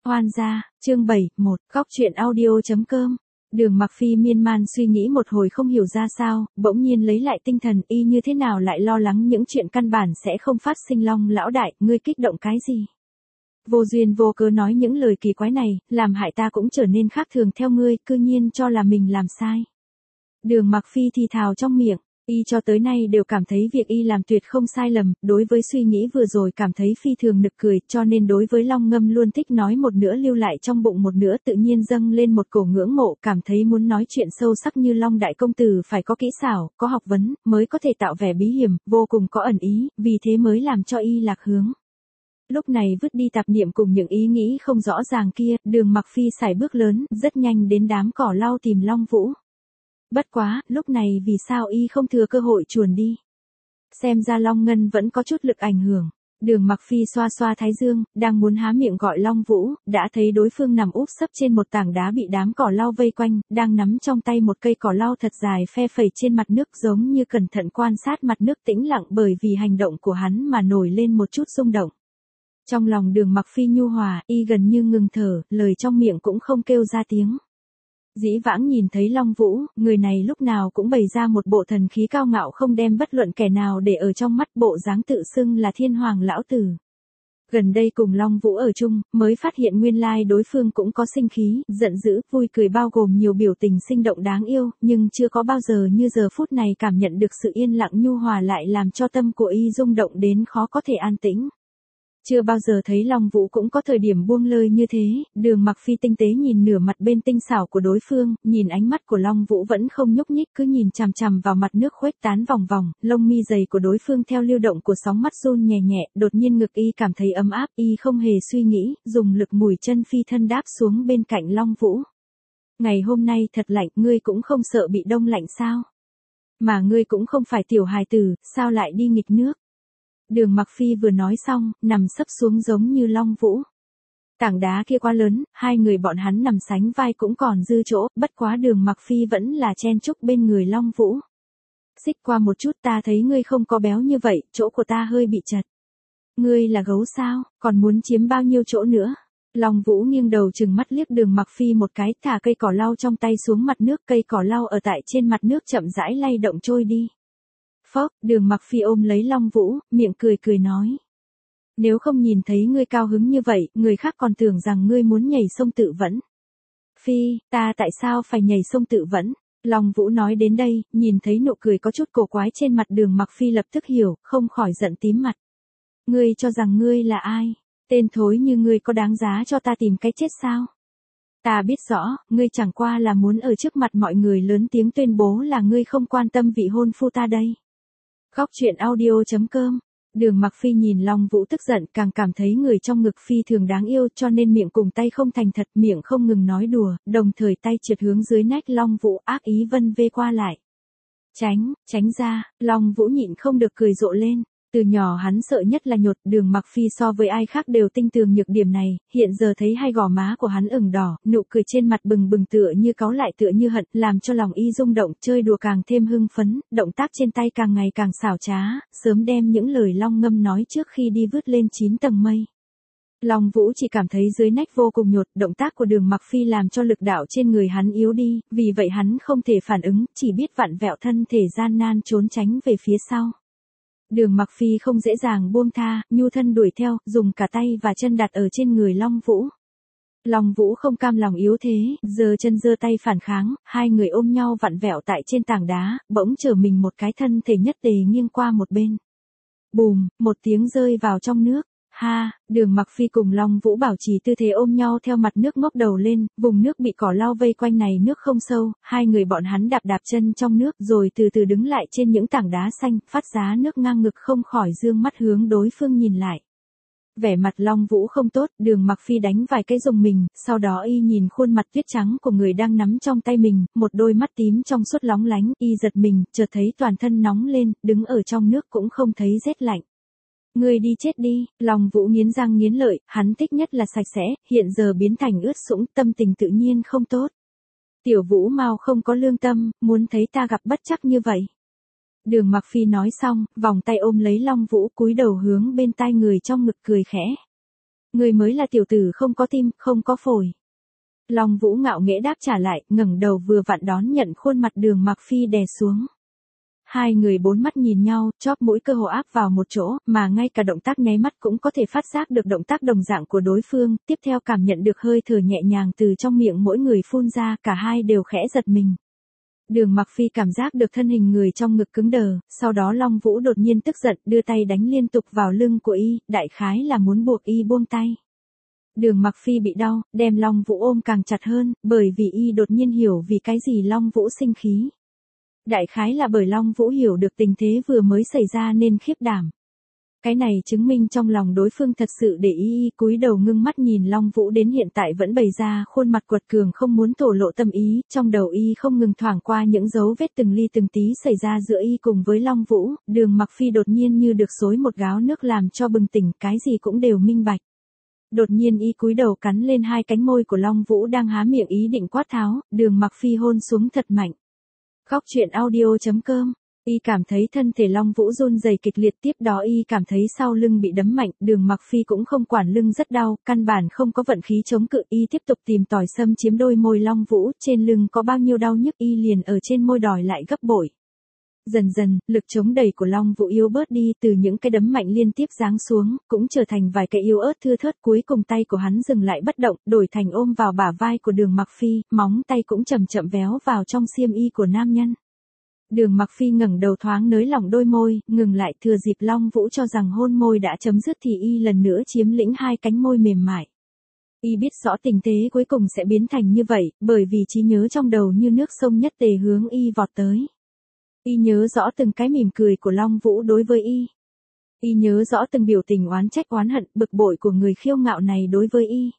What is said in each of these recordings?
Hoan gia, chương 7, 1, Góc truyện audio.com. Đường Mặc Phi miên man suy nghĩ một hồi không hiểu ra sao, bỗng nhiên lấy lại tinh thần, y như thế nào lại lo lắng những chuyện căn bản sẽ không phát sinh. Long lão đại, ngươi kích động cái gì? Vô duyên vô cớ nói những lời kỳ quái này, làm hại ta cũng trở nên khác thường theo ngươi, cư nhiên cho là mình làm sai. Đường Mặc Phi thì thào trong miệng. Y cho tới nay đều cảm thấy việc y làm tuyệt không sai lầm, đối với suy nghĩ vừa rồi cảm thấy phi thường nực cười, cho nên đối với Long Ngâm luôn thích nói một nửa lưu lại trong bụng một nửa, tự nhiên dâng lên một cổ ngưỡng mộ, cảm thấy muốn nói chuyện sâu sắc như Long đại công tử phải có kỹ xảo, có học vấn, mới có thể tạo vẻ bí hiểm, vô cùng có ẩn ý, vì thế mới làm cho y lạc hướng. Lúc này vứt đi tạp niệm cùng những ý nghĩ không rõ ràng kia, Đường Mặc Phi sải bước lớn, rất nhanh đến đám cỏ lau tìm Long Vũ. Bất quá, lúc này vì sao y không thừa cơ hội chuồn đi? Xem ra Long Ngân vẫn có chút lực ảnh hưởng. Đường Mặc Phi xoa xoa thái dương, đang muốn há miệng gọi Long Vũ, đã thấy đối phương nằm úp sấp trên một tảng đá bị đám cỏ lau vây quanh, đang nắm trong tay một cây cỏ lau thật dài phe phẩy trên mặt nước, giống như cẩn thận quan sát mặt nước tĩnh lặng, bởi vì hành động của hắn mà nổi lên một chút rung động. Trong lòng Đường Mặc Phi nhu hòa, y gần như ngừng thở, lời trong miệng cũng không kêu ra tiếng. Dĩ vãng nhìn thấy Long Vũ, người này lúc nào cũng bày ra một bộ thần khí cao ngạo, không đem bất luận kẻ nào để ở trong mắt, bộ dáng tự xưng là thiên hoàng lão tử. Gần đây cùng Long Vũ ở chung, mới phát hiện nguyên lai đối phương cũng có sinh khí, giận dữ, vui cười, bao gồm nhiều biểu tình sinh động đáng yêu, nhưng chưa có bao giờ như giờ phút này cảm nhận được sự yên lặng nhu hòa, lại làm cho tâm của y rung động đến khó có thể an tĩnh. Chưa bao giờ thấy Long Vũ cũng có thời điểm buông lơi như thế. Đường Mặc Phi tinh tế nhìn nửa mặt bên tinh xảo của đối phương, nhìn ánh mắt của Long Vũ vẫn không nhúc nhích, cứ nhìn chằm chằm vào mặt nước khuếch tán vòng vòng, lông mi dày của đối phương theo lưu động của sóng mắt run nhẹ nhẹ, đột nhiên ngực y cảm thấy ấm áp, y không hề suy nghĩ, dùng lực mùi chân phi thân đáp xuống bên cạnh Long Vũ. Ngày hôm nay thật lạnh, ngươi cũng không sợ bị đông lạnh sao? Mà ngươi cũng không phải tiểu hài tử, sao lại đi nghịch nước? Đường Mặc Phi vừa nói xong, nằm sấp xuống giống như Long Vũ. Tảng đá kia quá lớn, hai người bọn hắn nằm sánh vai cũng còn dư chỗ, bất quá Đường Mặc Phi vẫn là chen chúc bên người Long Vũ. Xích qua một chút, ta thấy ngươi không có béo như vậy, chỗ của ta hơi bị chật. Ngươi là gấu sao, còn muốn chiếm bao nhiêu chỗ nữa? Long Vũ nghiêng đầu trừng mắt liếc Đường Mặc Phi một cái, thả cây cỏ lau trong tay xuống mặt nước, cây cỏ lau ở tại trên mặt nước chậm rãi lay động trôi đi. Phốc, Đường Mặc Phi ôm lấy Long Vũ, miệng cười cười nói. Nếu không nhìn thấy ngươi cao hứng như vậy, người khác còn tưởng rằng ngươi muốn nhảy sông tự vẫn. Phi, ta tại sao phải nhảy sông tự vẫn? Long Vũ nói đến đây, nhìn thấy nụ cười có chút cổ quái trên mặt Đường Mặc Phi lập tức hiểu, không khỏi giận tím mặt. Ngươi cho rằng ngươi là ai? Tên thối như ngươi có đáng giá cho ta tìm cái chết sao? Ta biết rõ, ngươi chẳng qua là muốn ở trước mặt mọi người lớn tiếng tuyên bố là ngươi không quan tâm vị hôn phu ta đây. Góc truyện audio.com. Đường Mặc Phi nhìn Long Vũ tức giận, càng cảm thấy người trong ngực phi thường đáng yêu, cho nên miệng cùng tay không thành thật, miệng không ngừng nói đùa, đồng thời tay trượt hướng dưới nách Long Vũ, ác ý vân vê qua lại. Tránh ra, Long Vũ nhịn không được cười rộ lên. Từ nhỏ hắn sợ nhất là nhột, Đường Mặc Phi so với ai khác đều tinh tường nhược điểm này, hiện giờ thấy hai gò má của hắn ửng đỏ, nụ cười trên mặt bừng bừng tựa như cáu lại tựa như hận, làm cho lòng y rung động, chơi đùa càng thêm hưng phấn, động tác trên tay càng ngày càng xảo trá, sớm đem những lời Long Ngâm nói trước khi đi vứt lên 9 tầng mây. Long Vũ chỉ cảm thấy dưới nách vô cùng nhột, động tác của Đường Mặc Phi làm cho lực đạo trên người hắn yếu đi, vì vậy hắn không thể phản ứng, chỉ biết vặn vẹo thân thể gian nan trốn tránh về phía sau. Đường Mặc Phi không dễ dàng buông tha, nhu thân đuổi theo, dùng cả tay và chân đặt ở trên người Long Vũ. Long Vũ không cam lòng yếu thế, giơ chân giơ tay phản kháng, hai người ôm nhau vặn vẹo tại trên tảng đá, bỗng trở mình một cái thân thể nhất tề nghiêng qua một bên. Bùm, một tiếng rơi vào trong nước. Ha, Đường Mặc Phi cùng Long Vũ bảo trì tư thế ôm nhau theo mặt nước ngóc đầu lên, vùng nước bị cỏ lau vây quanh này nước không sâu, hai người bọn hắn đạp chân trong nước rồi từ từ đứng lại trên những tảng đá xanh, phát giá nước ngang ngực, không khỏi dương mắt hướng đối phương nhìn lại. Vẻ mặt Long Vũ không tốt, Đường Mặc Phi đánh vài cái rùng mình, sau đó y nhìn khuôn mặt tuyết trắng của người đang nắm trong tay mình, một đôi mắt tím trong suốt lóng lánh, y giật mình, chợt thấy toàn thân nóng lên, đứng ở trong nước cũng không thấy rét lạnh. Ngươi đi chết đi, Long Vũ nghiến răng nghiến lợi, hắn thích nhất là sạch sẽ, hiện giờ biến thành ướt sũng, tâm tình tự nhiên không tốt. Tiểu Vũ mau không có lương tâm, muốn thấy ta gặp bất trắc như vậy. Đường Mặc Phi nói xong, vòng tay ôm lấy Long Vũ, cúi đầu hướng bên tai người trong ngực cười khẽ. Ngươi mới là tiểu tử không có tim, không có phổi. Long Vũ ngạo nghễ đáp trả lại, ngẩng đầu vừa vặn đón nhận khuôn mặt Đường Mặc Phi đè xuống. Hai người bốn mắt nhìn nhau, chóp mũi cơ hồ áp vào một chỗ, mà ngay cả động tác nháy mắt cũng có thể phát giác được động tác đồng dạng của đối phương, tiếp theo cảm nhận được hơi thở nhẹ nhàng từ trong miệng mỗi người phun ra, cả hai đều khẽ giật mình. Đường Mặc Phi cảm giác được thân hình người trong ngực cứng đờ, sau đó Long Vũ đột nhiên tức giận, đưa tay đánh liên tục vào lưng của y, đại khái là muốn buộc y buông tay. Đường Mặc Phi bị đau, đem Long Vũ ôm càng chặt hơn, bởi vì y đột nhiên hiểu vì cái gì Long Vũ sinh khí. Đại khái là bởi Long Vũ hiểu được tình thế vừa mới xảy ra nên khiếp đảm. Cái này chứng minh trong lòng đối phương thật sự để ý, cúi đầu ngưng mắt nhìn Long Vũ đến hiện tại vẫn bày ra khuôn mặt quật cường không muốn thổ lộ tâm ý, trong đầu y không ngừng thoảng qua những dấu vết từng ly từng tí xảy ra giữa y cùng với Long Vũ, Đường Mặc Phi đột nhiên như được xối một gáo nước làm cho bừng tỉnh, cái gì cũng đều minh bạch. Đột nhiên y cúi đầu cắn lên hai cánh môi của Long Vũ đang há miệng ý định quát tháo, Đường Mặc Phi hôn xuống thật mạnh. Khóc chuyện audio.com. Y cảm thấy thân thể Long Vũ run rẩy kịch liệt, tiếp đó y cảm thấy sau lưng bị đấm mạnh, Đường Mặc Phi cũng không quản lưng rất đau, căn bản không có vận khí chống cự, y tiếp tục tìm tòi xâm chiếm đôi môi Long Vũ, trên lưng có bao nhiêu đau nhức y liền ở trên môi đòi lại gấp bội. Dần dần, lực chống đẩy của Long Vũ yếu bớt đi, từ những cái đấm mạnh liên tiếp giáng xuống, cũng trở thành vài cái yếu ớt thưa thớt, cuối cùng tay của hắn dừng lại bất động, đổi thành ôm vào bả vai của Đường Mặc Phi, móng tay cũng chậm chậm véo vào trong xiêm y của nam nhân. Đường Mặc Phi ngẩng đầu thoáng nới lỏng đôi môi, ngừng lại, thừa dịp Long Vũ cho rằng hôn môi đã chấm dứt thì y lần nữa chiếm lĩnh hai cánh môi mềm mại. Y biết rõ tình thế cuối cùng sẽ biến thành như vậy, bởi vì trí nhớ trong đầu như nước sông nhất tề hướng y vọt tới. Y nhớ rõ từng cái mỉm cười của Long Vũ đối với y. Y nhớ rõ từng biểu tình oán trách oán hận, bực bội của người khiêu ngạo này đối với y.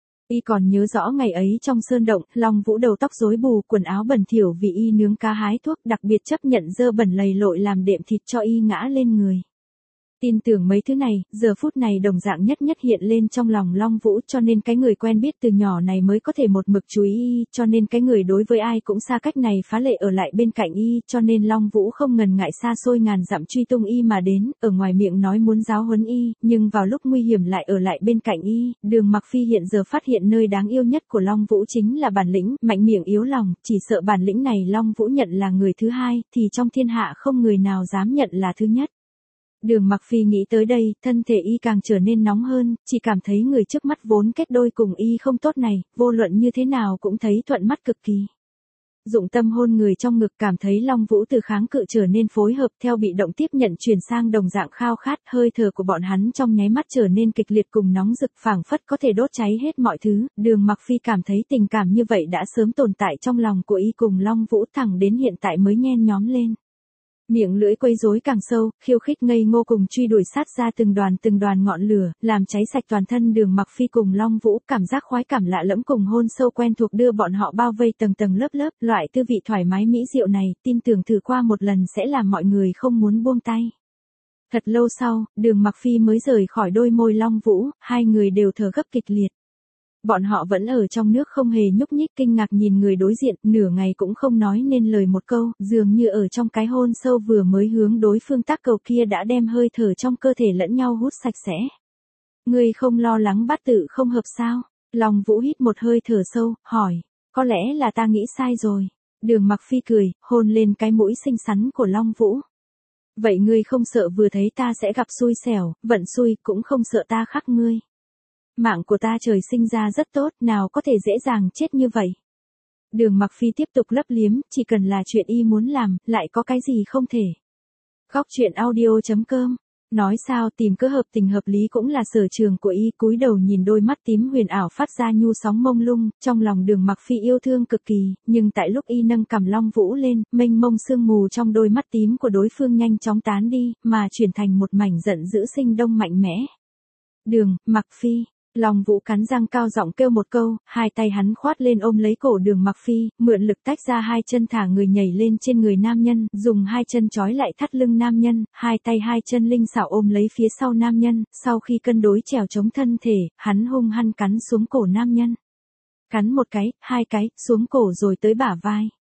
Y còn nhớ rõ ngày ấy trong sơn động, Long Vũ đầu tóc rối bù, quần áo bẩn thỉu vì y nướng cá hái thuốc, đặc biệt chấp nhận dơ bẩn lầy lội làm đệm thịt cho y ngã lên người. Tin tưởng mấy thứ này, giờ phút này đồng dạng nhất nhất hiện lên trong lòng Long Vũ, cho nên cái người quen biết từ nhỏ này mới có thể một mực chú ý y, cho nên cái người đối với ai cũng xa cách này phá lệ ở lại bên cạnh y, cho nên Long Vũ không ngần ngại xa xôi ngàn dặm truy tung y mà đến, ở ngoài miệng nói muốn giáo huấn y, nhưng vào lúc nguy hiểm lại ở lại bên cạnh y. Đường Mặc Phi hiện giờ phát hiện nơi đáng yêu nhất của Long Vũ chính là bản lĩnh, mạnh miệng yếu lòng, chỉ sợ bản lĩnh này Long Vũ nhận là người thứ hai, thì trong thiên hạ không người nào dám nhận là thứ nhất. Đường Mặc Phi nghĩ tới đây, thân thể y càng trở nên nóng hơn, chỉ cảm thấy người trước mắt vốn kết đôi cùng y không tốt này, vô luận như thế nào cũng thấy thuận mắt cực kỳ. Dụng tâm hôn người trong ngực, cảm thấy Long Vũ từ kháng cự trở nên phối hợp, theo bị động tiếp nhận chuyển sang đồng dạng khao khát, hơi thở của bọn hắn trong nháy mắt trở nên kịch liệt cùng nóng rực, phảng phất có thể đốt cháy hết mọi thứ. Đường Mặc Phi cảm thấy tình cảm như vậy đã sớm tồn tại trong lòng của y cùng Long Vũ, thẳng đến hiện tại mới nhen nhóm lên. Miệng lưỡi quấy rối càng sâu, khiêu khích ngây ngô cùng truy đuổi sát ra từng đoàn ngọn lửa, làm cháy sạch toàn thân Đường Mặc Phi cùng Long Vũ, cảm giác khoái cảm lạ lẫm cùng hôn sâu quen thuộc đưa bọn họ bao vây tầng tầng lớp lớp, loại tư vị thoải mái mỹ diệu này, tin tưởng thử qua một lần sẽ làm mọi người không muốn buông tay. Thật lâu sau, Đường Mặc Phi mới rời khỏi đôi môi Long Vũ, hai người đều thở gấp kịch liệt. Bọn họ vẫn ở trong nước không hề nhúc nhích, kinh ngạc nhìn người đối diện, nửa ngày cũng không nói nên lời một câu, dường như ở trong cái hôn sâu vừa mới hướng đối phương tác cầu kia đã đem hơi thở trong cơ thể lẫn nhau hút sạch sẽ. Ngươi không lo lắng bát tự không hợp sao? Long Vũ hít một hơi thở sâu, hỏi, có lẽ là ta nghĩ sai rồi. Đường Mặc Phi cười, hôn lên cái mũi xinh xắn của Long Vũ. Vậy ngươi không sợ vừa thấy ta sẽ gặp xui xẻo, vận xui, cũng không sợ ta khắc ngươi. Mạng của ta trời sinh ra rất tốt, nào có thể dễ dàng chết như vậy. Đường Mặc Phi tiếp tục lấp liếm, chỉ cần là chuyện y muốn làm, lại có cái gì không thể. Khóc chuyện audio.com. Nói sao tìm cớ hợp tình hợp lý cũng là sở trường của y, cúi đầu nhìn đôi mắt tím huyền ảo phát ra nhu sóng mông lung, trong lòng Đường Mặc Phi yêu thương cực kỳ, nhưng tại lúc y nâng cằm Long Vũ lên, mênh mông sương mù trong đôi mắt tím của đối phương nhanh chóng tán đi, mà chuyển thành một mảnh giận dữ sinh đông mạnh mẽ. Đường Mặc Phi. Long Vũ cắn răng cao giọng kêu một câu, hai tay hắn khoát lên ôm lấy cổ Đường Mặc Phi, mượn lực tách ra hai chân thả người nhảy lên trên người nam nhân, dùng hai chân trói lại thắt lưng nam nhân, hai tay hai chân linh xảo ôm lấy phía sau nam nhân, sau khi cân đối trèo chống thân thể, hắn hung hăng cắn xuống cổ nam nhân. Cắn một cái, hai cái, xuống cổ rồi tới bả vai.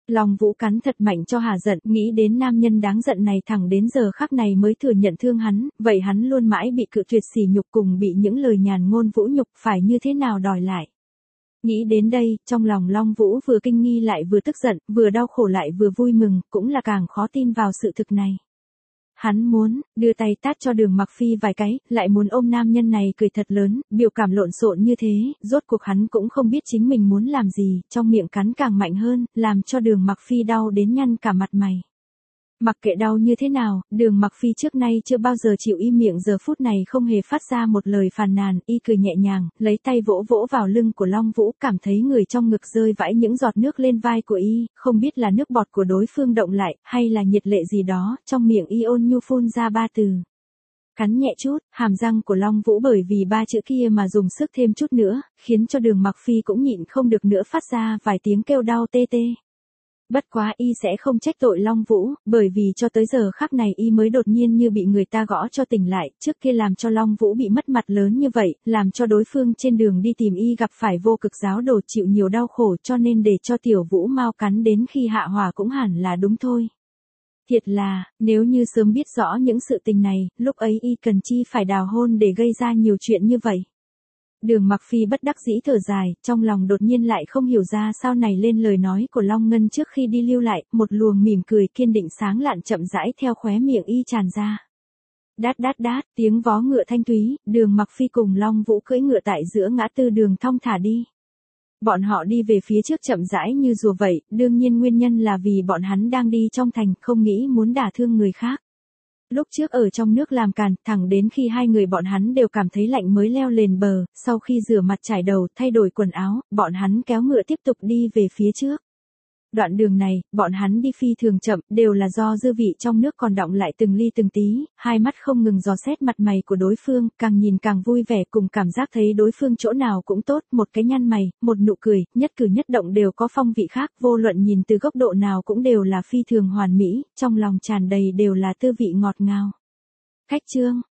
Long Vũ cắn thật mạnh cho hả giận, nghĩ đến nam nhân đáng giận này thẳng đến giờ khắc này mới thừa nhận thương hắn, vậy hắn luôn mãi bị cự tuyệt sỉ nhục cùng bị những lời nhàn ngôn vũ nhục, phải như thế nào đòi lại. Nghĩ đến đây, trong lòng Long Vũ vừa kinh nghi lại vừa tức giận, vừa đau khổ lại vừa vui mừng, cũng là càng khó tin vào sự thực này. Hắn muốn đưa tay tát cho Đường Mặc Phi vài cái, lại muốn ôm nam nhân này cười thật lớn, biểu cảm lộn xộn như thế, rốt cuộc hắn cũng không biết chính mình muốn làm gì, trong miệng cắn càng mạnh hơn, làm cho Đường Mặc Phi đau đến nhăn cả mặt mày. Mặc kệ đau như thế nào, Đường Mặc Phi trước nay chưa bao giờ chịu im miệng, giờ phút này không hề phát ra một lời phàn nàn, y cười nhẹ nhàng, lấy tay vỗ vỗ vào lưng của Long Vũ, cảm thấy người trong ngực rơi vãi những giọt nước lên vai của y, không biết là nước bọt của đối phương động lại, hay là nhiệt lệ gì đó, trong miệng y ôn nhu phun ra 3 từ. Cắn nhẹ chút, hàm răng của Long Vũ bởi vì 3 chữ kia mà dùng sức thêm chút nữa, khiến cho Đường Mặc Phi cũng nhịn không được nữa phát ra vài tiếng kêu đau tê tê. Bất quá y sẽ không trách tội Long Vũ, bởi vì cho tới giờ khắc này y mới đột nhiên như bị người ta gõ cho tỉnh lại, trước kia làm cho Long Vũ bị mất mặt lớn như vậy, làm cho đối phương trên đường đi tìm y gặp phải vô cực giáo đồ chịu nhiều đau khổ, cho nên để cho Tiểu Vũ mau cắn đến khi hạ hỏa cũng hẳn là đúng thôi. Thiệt là, nếu như sớm biết rõ những sự tình này, lúc ấy y cần chi phải đào hôn để gây ra nhiều chuyện như vậy. Đường Mặc Phi bất đắc dĩ thở dài, trong lòng đột nhiên lại không hiểu ra sao này lên lời nói của Long Ngân trước khi đi lưu lại, một luồng mỉm cười kiên định sáng lạn chậm rãi theo khóe miệng y tràn ra. Đát đát đát, tiếng vó ngựa thanh thúy, Đường Mặc Phi cùng Long Vũ cưỡi ngựa tại giữa ngã tư đường thong thả đi. Bọn họ đi về phía trước chậm rãi như rùa vậy, đương nhiên nguyên nhân là vì bọn hắn đang đi trong thành, không nghĩ muốn đả thương người khác. Lúc trước ở trong nước làm càn, thẳng đến khi hai người bọn hắn đều cảm thấy lạnh mới leo lên bờ, sau khi rửa mặt trải đầu, thay đổi quần áo, bọn hắn kéo ngựa tiếp tục đi về phía trước. Đoạn đường này, bọn hắn đi phi thường chậm, đều là do dư vị trong nước còn đọng lại từng ly từng tí, hai mắt không ngừng dò xét mặt mày của đối phương, càng nhìn càng vui vẻ cùng cảm giác thấy đối phương chỗ nào cũng tốt, một cái nhăn mày, một nụ cười, nhất cử nhất động đều có phong vị khác, vô luận nhìn từ góc độ nào cũng đều là phi thường hoàn mỹ, trong lòng tràn đầy đều là tư vị ngọt ngào. Khách chương